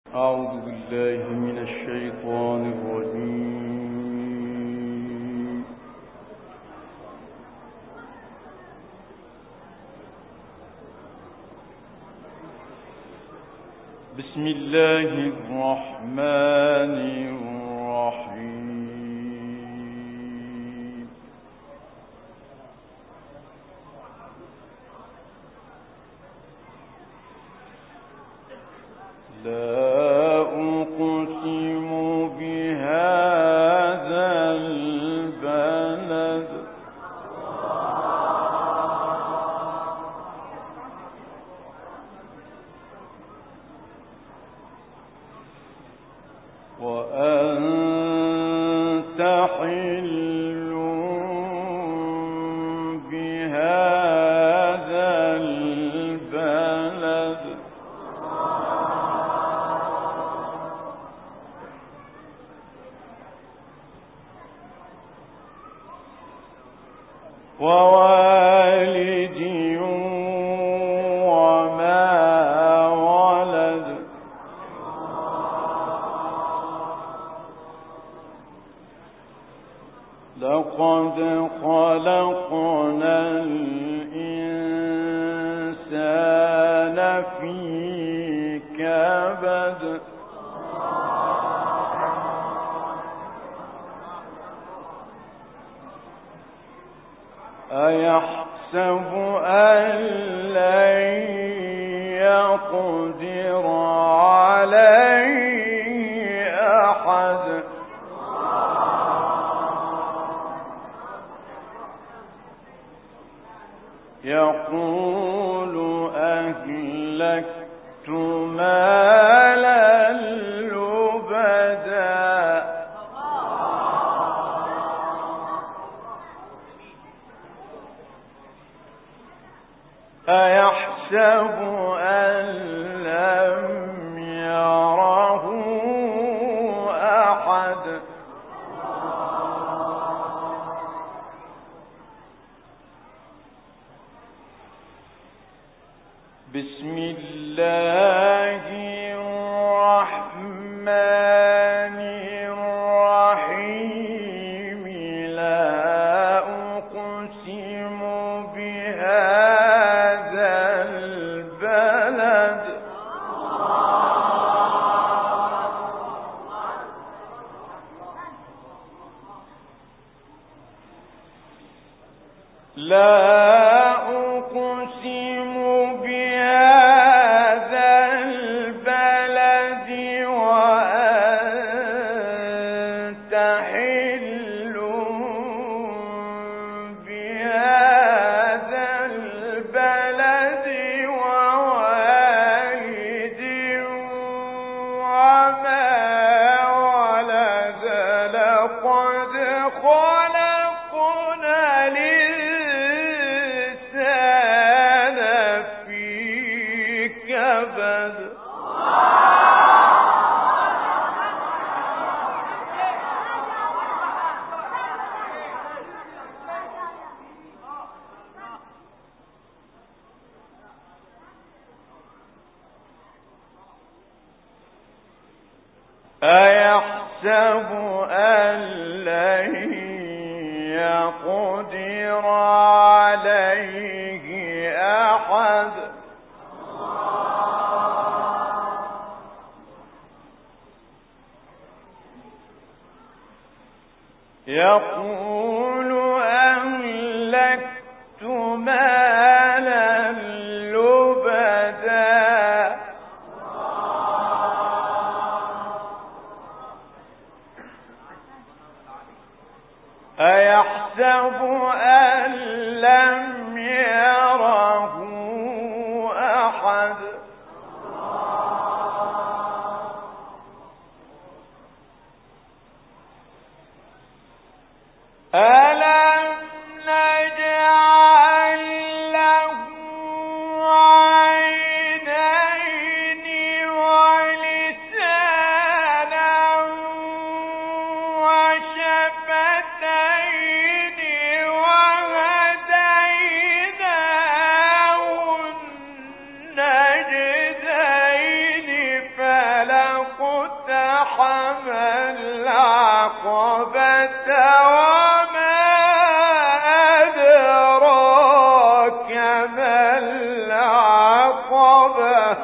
أعوذ بالله من الشيطان الرجيم. بسم الله الرحمن الرحيم. لا أقسم بهذا البلد وأنت حل بهذا البلد ووالد وما ولد لقد خلقنا الإنسان في كبد أيحسب أن لن يقدر عليه أحد يقول أهلكت مالا لبدا أيحسب أن لم يره أحد بسم الله الرحمن الرحيم لا أقسم بهذا البلد لا أقسم بهذا البلد وأنت حل بهذا البلد ووالد وما ولد لقد خلقنا الإنسان في كبد أيحسب أن لن يقدر عليه أحد يقول أهلكت مالا لبدا أيحسب أن لم يره أحد ألم نجعل له عينين ولسانا وشفتين العقبة وما أدراك ما العقبة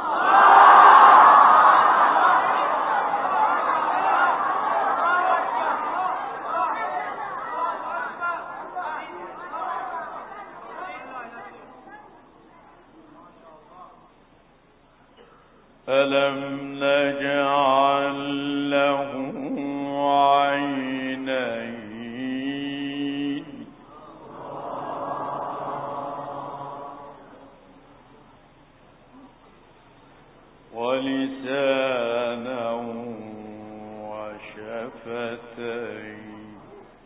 ألم نجعل له عينين ولسانا وشفتين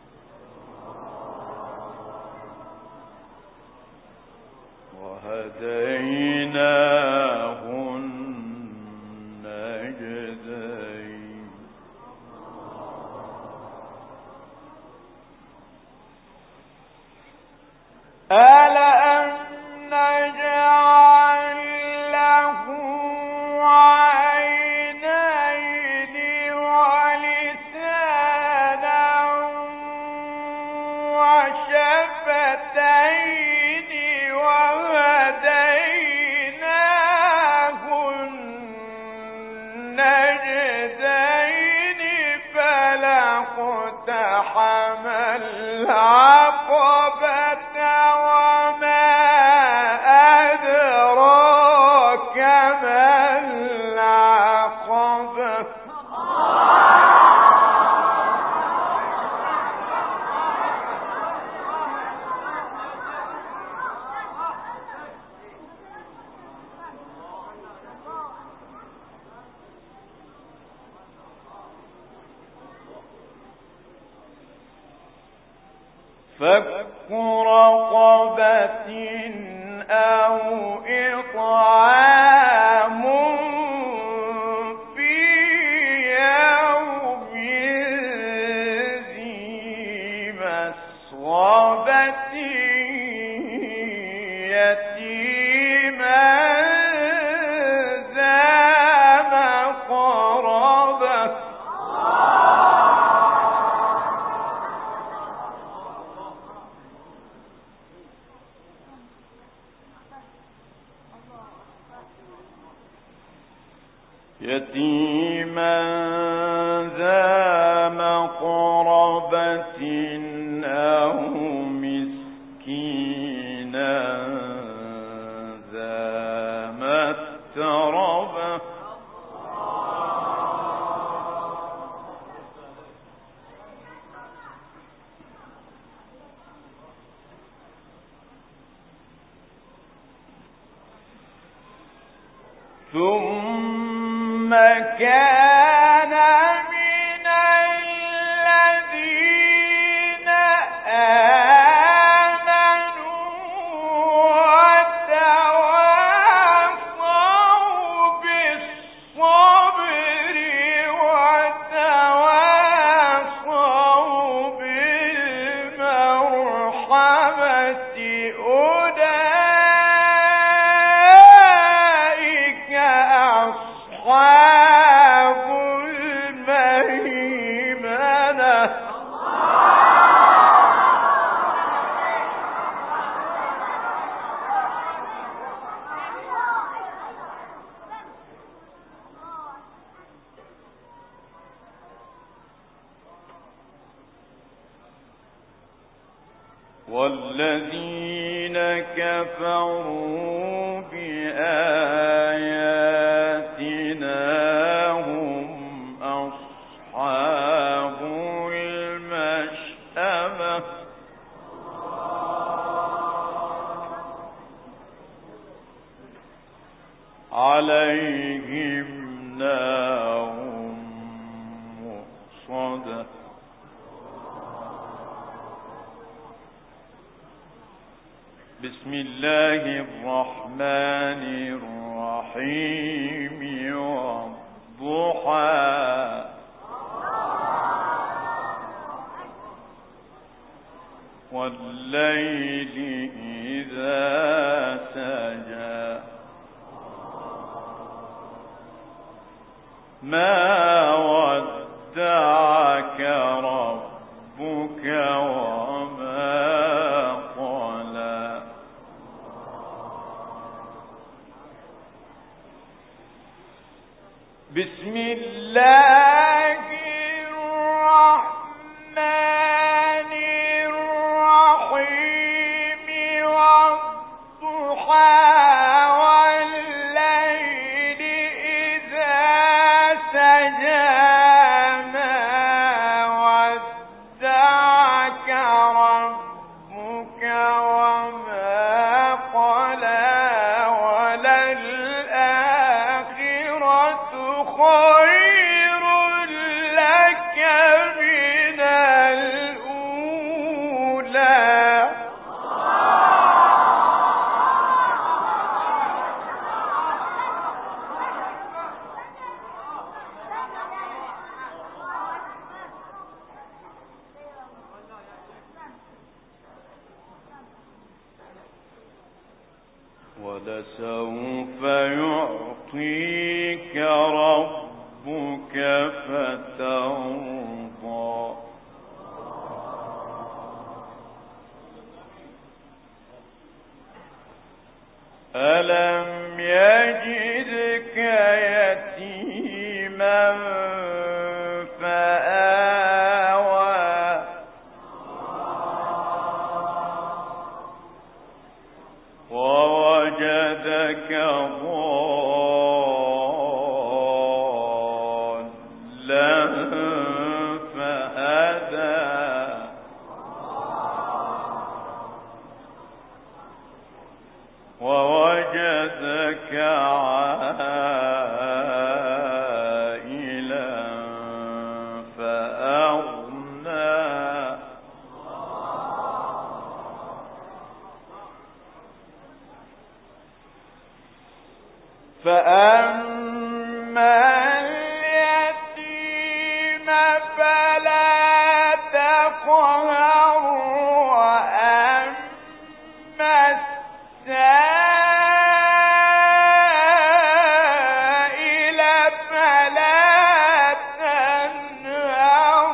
وهديناه النجدين ألم نجعل له عينين ولسانا وشفتين وهديناه النجدين فلاقتحم العقبة وما أدراك ما العقبة فك رقبة أو إطعام في يوم ذي مسغبة يتيما ذا مقربة يتيما ذا مقربة أو مسكينا ذا متربة ثم كان من الذين آمنوا وتواصوا بالصبر وتواصوا بالمرحمة أولئك أصحاب الميمنة والذين كفروا بآياتنا هم أصحاب المشأمة عليهم نار مؤصدة بسم الله الرحمن الرحيم والضحى والليل إذا سجى ما بسم الله الرحمن الرحيم والضحى والليل إذا سجى ما ودعك ربك وما قلى وللآخرة خير لك من الأولى. ولسوف يعطيك ربك فترضى. ألم يجدك يتيما فآوى ووجدك ضالا فهدى ووجدك عائلا فأغنى فأما اليتيم فلا تقهر وأما السائل فلا تنهر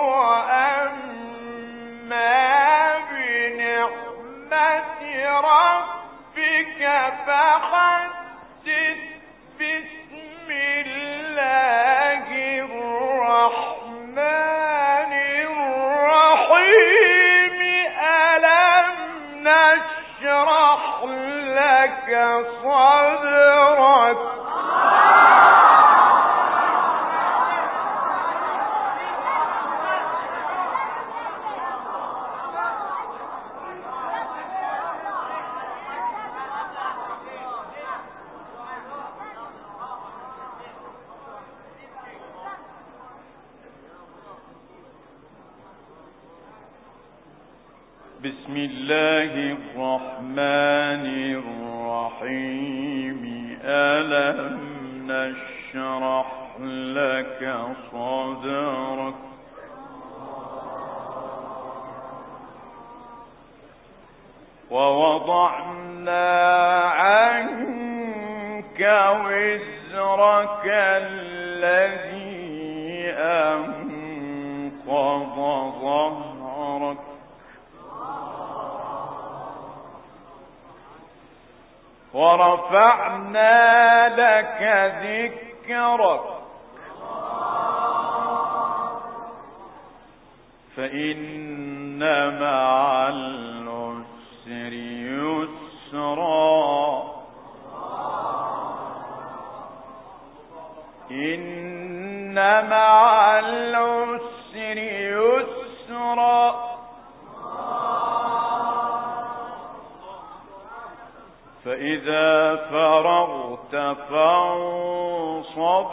وأما بنعمة ربك فحدث. بسم الله الرحمن الرحيم. ألم نشرح لك صدرك بسم الله الرحمن الرحيم. ألم نشرح لك صدرك ووضعنا عنك وزرك الذي أنقض ظهرك ورفعنا لك ذكرك فإن مع العسر يسرا إن مع العسر يسرا فإذا فرغت فانصب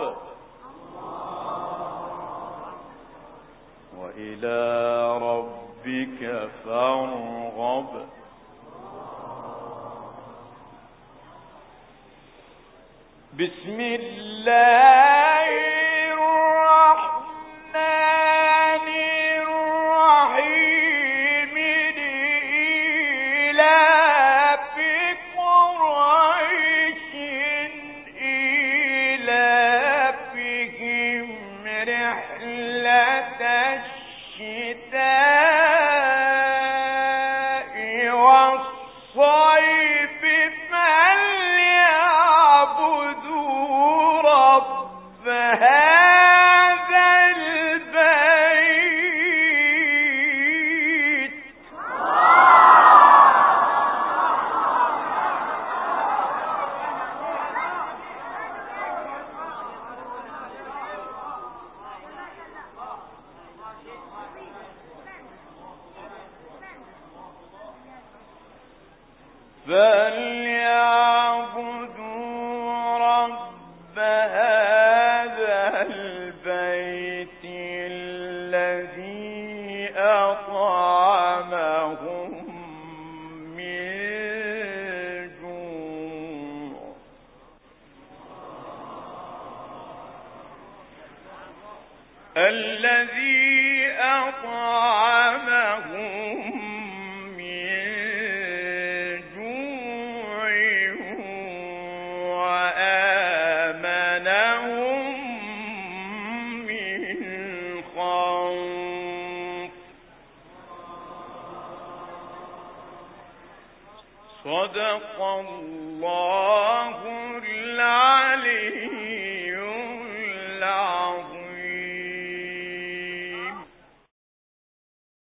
وإلى ربك فارغب. بسم الله الرحمن الرحيم. لإيلاف قريش إيلافهم رحلة الشتاء والصيف فليعبدوا رب فليعبدوا رب هذا البيت الذي أطعمهم من جوع. الذي أطعمهم من جوع وآمنهم من خوف. صدق الله